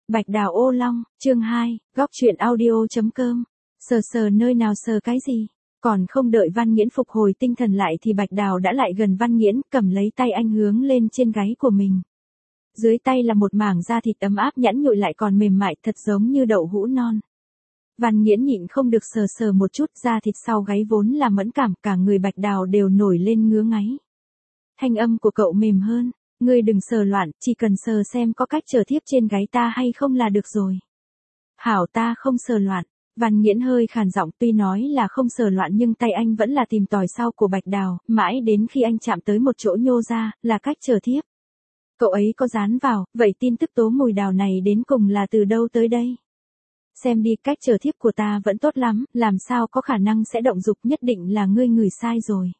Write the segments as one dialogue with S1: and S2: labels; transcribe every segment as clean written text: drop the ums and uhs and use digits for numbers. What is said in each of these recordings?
S1: Bạch Đào Ô Long, chương 2, góc truyện audio.com. Sờ sờ nơi nào sờ cái gì? Còn không đợi Văn Nghiễn phục hồi tinh thần lại thì Bạch Đào đã lại gần Văn Nghiễn, cầm lấy tay anh hướng lên trên gáy của mình. Dưới tay là một mảng da thịt ấm áp nhẵn nhụi lại còn mềm mại thật giống như đậu hũ non. Văn Nghiễn nhịn không được sờ sờ một chút, da thịt sau gáy vốn là mẫn cảm, cả người Bạch Đào đều nổi lên ngứa ngáy. Thanh âm của cậu mềm hơn. Ngươi đừng sờ loạn, chỉ cần sờ xem có cách trở thiếp trên gáy ta hay không là được rồi. Hảo, ta không sờ loạn. Văn Nghiễn hơi khàn giọng, tuy nói là không sờ loạn nhưng tay anh vẫn là tìm tòi sau của Bạch Đào, mãi đến khi anh chạm tới một chỗ nhô ra, là cách trở thiếp. Cậu ấy có dán vào, vậy tin tức tố mùi đào này đến cùng là từ đâu tới đây? Xem đi, cách trở thiếp của ta vẫn tốt lắm, làm sao có khả năng sẽ động dục, nhất định là ngươi ngửi sai rồi.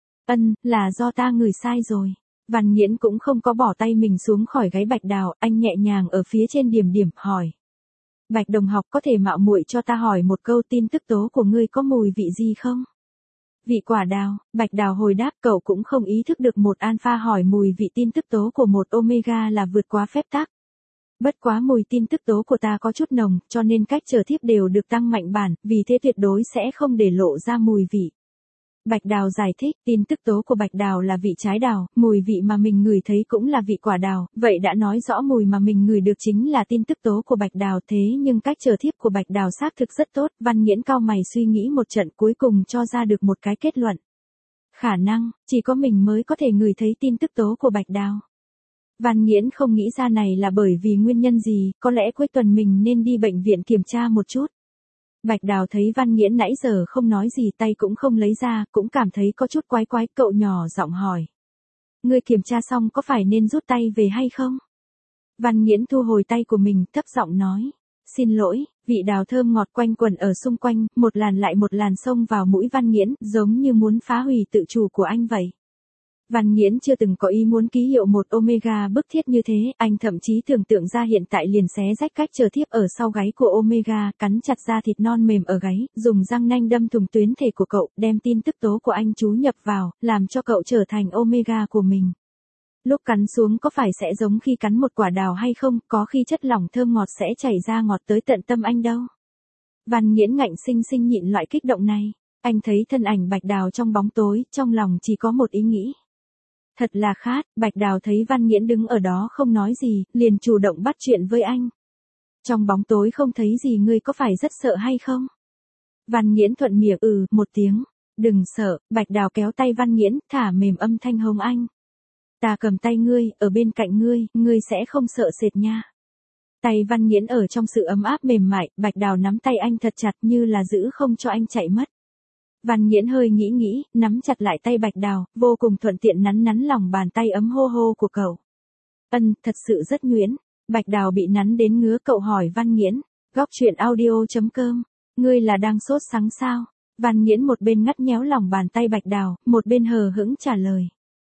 S1: Là do ta ngửi sai rồi. Văn Nghiễn cũng không có bỏ tay mình xuống khỏi gáy Bạch Đào, anh nhẹ nhàng ở phía trên điểm điểm, hỏi. Bạch đồng học, có thể mạo muội cho ta hỏi một câu, tin tức tố của ngươi có mùi vị gì không? Vị quả đào. Bạch Đào hồi đáp, cậu cũng không ý thức được một alpha hỏi mùi vị tin tức tố của một omega là vượt quá phép tắc. Bất quá mùi tin tức tố của ta có chút nồng, cho nên cách trở thiếp đều được tăng mạnh bản, vì thế tuyệt đối sẽ không để lộ ra mùi vị. Bạch Đào giải thích, tin tức tố của Bạch Đào là vị trái đào, mùi vị mà mình ngửi thấy cũng là vị quả đào, vậy đã nói rõ mùi mà mình ngửi được chính là tin tức tố của Bạch Đào, thế nhưng cách trở thiếp của Bạch Đào xác thực rất tốt. Văn Nghiễn cau mày suy nghĩ một trận, cuối cùng cho ra được một cái kết luận. Khả năng, chỉ có mình mới có thể ngửi thấy tin tức tố của Bạch Đào. Văn Nghiễn không nghĩ ra này là bởi vì nguyên nhân gì, có lẽ cuối tuần mình nên đi bệnh viện kiểm tra một chút. Bạch Đào thấy Văn Nghiễn nãy giờ không nói gì, tay cũng không lấy ra, cũng cảm thấy có chút quái quái, cậu nhỏ giọng hỏi. Ngươi kiểm tra xong có phải nên rút tay về hay không? Văn Nghiễn thu hồi tay của mình, thấp giọng nói. Xin lỗi, vị đào thơm ngọt quanh quẩn ở xung quanh, một làn lại một làn xông vào mũi Văn Nghiễn, giống như muốn phá hủy tự chủ của anh vậy. Văn Nghiễn chưa từng có ý muốn ký hiệu một omega bức thiết như thế, anh thậm chí tưởng tượng ra hiện tại liền xé rách cách trở thiếp ở sau gáy của omega, cắn chặt da thịt non mềm ở gáy, dùng răng nanh đâm thủng tuyến thể của cậu, đem tin tức tố của anh chú nhập vào, làm cho cậu trở thành omega của mình. Lúc cắn xuống có phải sẽ giống khi cắn một quả đào hay không, có khi chất lỏng thơm ngọt sẽ chảy ra ngọt tới tận tâm anh đâu. Văn Nghiễn ngạnh sinh sinh nhịn loại kích động này, anh thấy thân ảnh Bạch Đào trong bóng tối, trong lòng chỉ có một ý nghĩ. Thật là khát. Bạch Đào thấy Văn Nghiễn đứng ở đó không nói gì, liền chủ động bắt chuyện với anh. Trong bóng tối không thấy gì, ngươi có phải rất sợ hay không? Văn Nghiễn thuận miệng một tiếng. Đừng sợ. Bạch Đào kéo tay Văn Nghiễn, thả mềm âm thanh hống anh. Ta cầm tay ngươi, ở bên cạnh ngươi sẽ không sợ sệt nha. Tay Văn Nghiễn ở trong sự ấm áp mềm mại, Bạch Đào nắm tay anh thật chặt như là giữ không cho anh chạy mất. Văn Nghiễn hơi nghĩ, nắm chặt lại tay Bạch Đào, vô cùng thuận tiện nắn lòng bàn tay ấm hô hô của cậu. Thật sự rất nhuyễn. Bạch Đào bị nắn đến ngứa, cậu hỏi Văn Nghiễn. Góc truyện audio.com. Ngươi là đang sốt sắng sao? Văn Nghiễn một bên ngắt nhéo lòng bàn tay Bạch Đào, một bên hờ hững trả lời.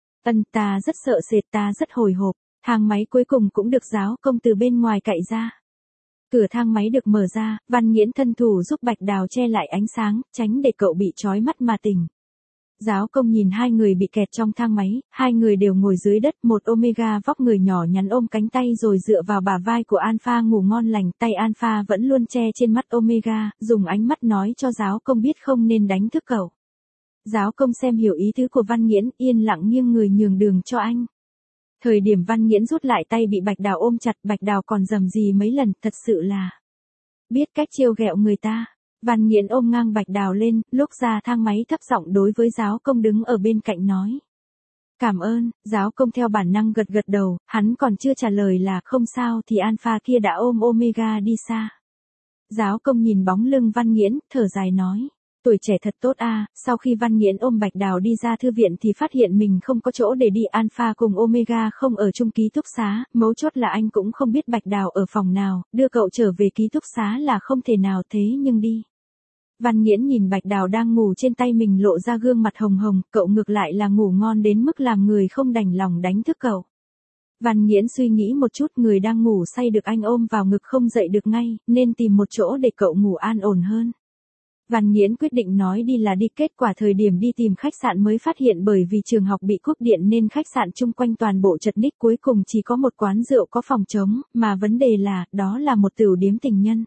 S1: Ta rất sợ sệt, ta rất hồi hộp. Thang máy cuối cùng cũng được giáo công từ bên ngoài cậy ra. Cửa thang máy được mở ra, Văn Nghiễn thân thủ giúp Bạch Đào che lại ánh sáng, tránh để cậu bị chói mắt mà tỉnh. Giáo công nhìn hai người bị kẹt trong thang máy, hai người đều ngồi dưới đất, một omega vóc người nhỏ nhắn ôm cánh tay rồi dựa vào bả vai của alpha ngủ ngon lành, tay alpha vẫn luôn che trên mắt omega, dùng ánh mắt nói cho giáo công biết không nên đánh thức cậu. Giáo công xem hiểu ý tứ của Văn Nghiễn, yên lặng nghiêng người nhường đường cho anh. Thời điểm Văn Nghiễn rút lại tay bị Bạch Đào ôm chặt, Bạch Đào còn rầm rì mấy lần, thật sự là biết cách trêu ghẹo người ta. Văn Nghiễn ôm ngang Bạch Đào lên, lúc ra thang máy thấp giọng đối với giáo công đứng ở bên cạnh nói. Cảm ơn. Giáo công theo bản năng gật gật đầu, hắn còn chưa trả lời là không sao thì alpha kia đã ôm omega đi xa. Giáo công nhìn bóng lưng Văn Nghiễn, thở dài nói. Tuổi trẻ thật tốt a. Sau khi Văn Nghiễn ôm Bạch Đào đi ra thư viện thì phát hiện mình không có chỗ để đi, alpha cùng omega không ở chung ký túc xá, mấu chốt là anh cũng không biết Bạch Đào ở phòng nào, đưa cậu trở về ký túc xá là không thể nào, thế nhưng đi. Văn Nghiễn nhìn Bạch Đào đang ngủ trên tay mình lộ ra gương mặt hồng hồng, cậu ngược lại là ngủ ngon đến mức làm người không đành lòng đánh thức cậu. Văn Nghiễn suy nghĩ một chút, người đang ngủ say được anh ôm vào ngực không dậy được ngay, nên tìm một chỗ để cậu ngủ an ổn hơn. Văn Nghiễn quyết định nói đi là đi, kết quả thời điểm đi tìm khách sạn mới phát hiện bởi vì trường học bị cúp điện nên khách sạn chung quanh toàn bộ chật ních, cuối cùng chỉ có một quán rượu có phòng trống, mà vấn đề là, đó là một tửu điếm tình nhân.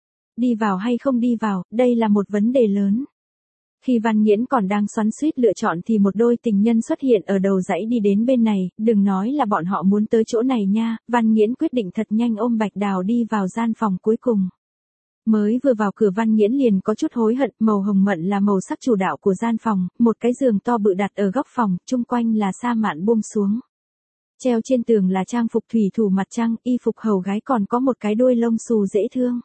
S1: Đi vào hay không đi vào, đây là một vấn đề lớn. Khi Văn Nghiễn còn đang xoắn xuýt lựa chọn thì một đôi tình nhân xuất hiện ở đầu dãy đi đến bên này, đừng nói là bọn họ muốn tới chỗ này nha, Văn Nghiễn quyết định thật nhanh ôm Bạch Đào đi vào gian phòng cuối cùng. Mới vừa vào cửa Văn Nghiễn liền có chút hối hận, màu hồng mận là màu sắc chủ đạo của gian phòng, một cái giường to bự đặt ở góc phòng, chung quanh là sa mạn buông xuống. Treo trên tường là trang phục thủy thủ mặt trăng, y phục hầu gái còn có một cái đuôi lông xù dễ thương.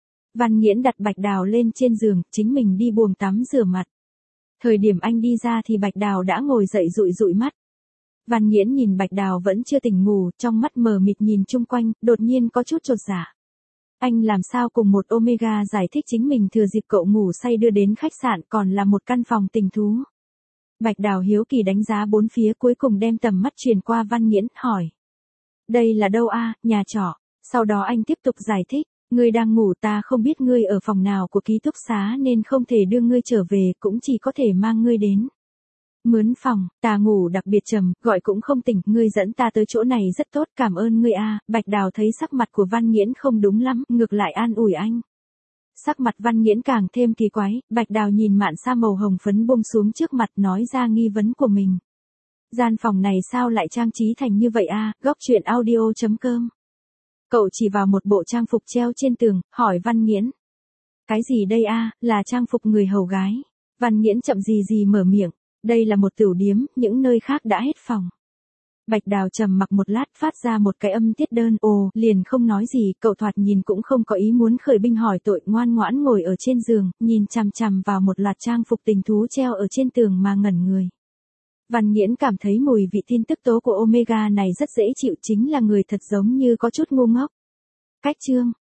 S1: Văn Nghiễn đặt Bạch Đào lên trên giường, chính mình đi buồng tắm rửa mặt. Thời điểm anh đi ra thì Bạch Đào đã ngồi dậy dụi dụi mắt. Văn Nghiễn nhìn Bạch Đào vẫn chưa tỉnh ngủ, trong mắt mờ mịt nhìn chung quanh, đột nhiên có chút chột dạ. Anh làm sao cùng một Omega giải thích chính mình thừa dịp cậu ngủ say đưa đến khách sạn còn là một căn phòng tình thú. Bạch Đào hiếu kỳ đánh giá bốn phía, cuối cùng đem tầm mắt truyền qua Văn Nghiễn, hỏi. Đây là đâu a? Nhà trọ. Sau đó anh tiếp tục giải thích. Ngươi đang ngủ, ta không biết ngươi ở phòng nào của ký túc xá nên không thể đưa ngươi trở về, cũng chỉ có thể mang ngươi đến. Mướn phòng, ta ngủ đặc biệt trầm, gọi cũng không tỉnh, ngươi dẫn ta tới chỗ này rất tốt, cảm ơn ngươi a. Bạch Đào thấy sắc mặt của Văn Nghiễn không đúng lắm, ngược lại an ủi anh. Sắc mặt Văn Nghiễn càng thêm kỳ quái, Bạch Đào nhìn mạn sa màu hồng phấn buông xuống trước mặt nói ra nghi vấn của mình. Gian phòng này sao lại trang trí thành như vậy a? Góc truyện audio.com. Cậu chỉ vào một bộ trang phục treo trên tường, hỏi Văn Nghiễn. Cái gì đây a? Là trang phục người hầu gái. Văn Nghiễn chậm gì mở miệng. Đây là một tửu điếm, những nơi khác đã hết phòng. Bạch Đào trầm mặc một lát, phát ra một cái âm tiết đơn, ồ, liền không nói gì, cậu thoạt nhìn cũng không có ý muốn khởi binh hỏi tội, ngoan ngoãn ngồi ở trên giường, nhìn chằm chằm vào một loạt trang phục tình thú treo ở trên tường mà ngẩn người. Văn Nghiễn cảm thấy mùi vị tin tức tố của Omega này rất dễ chịu, chính là người thật giống như có chút ngu ngốc. Cách chương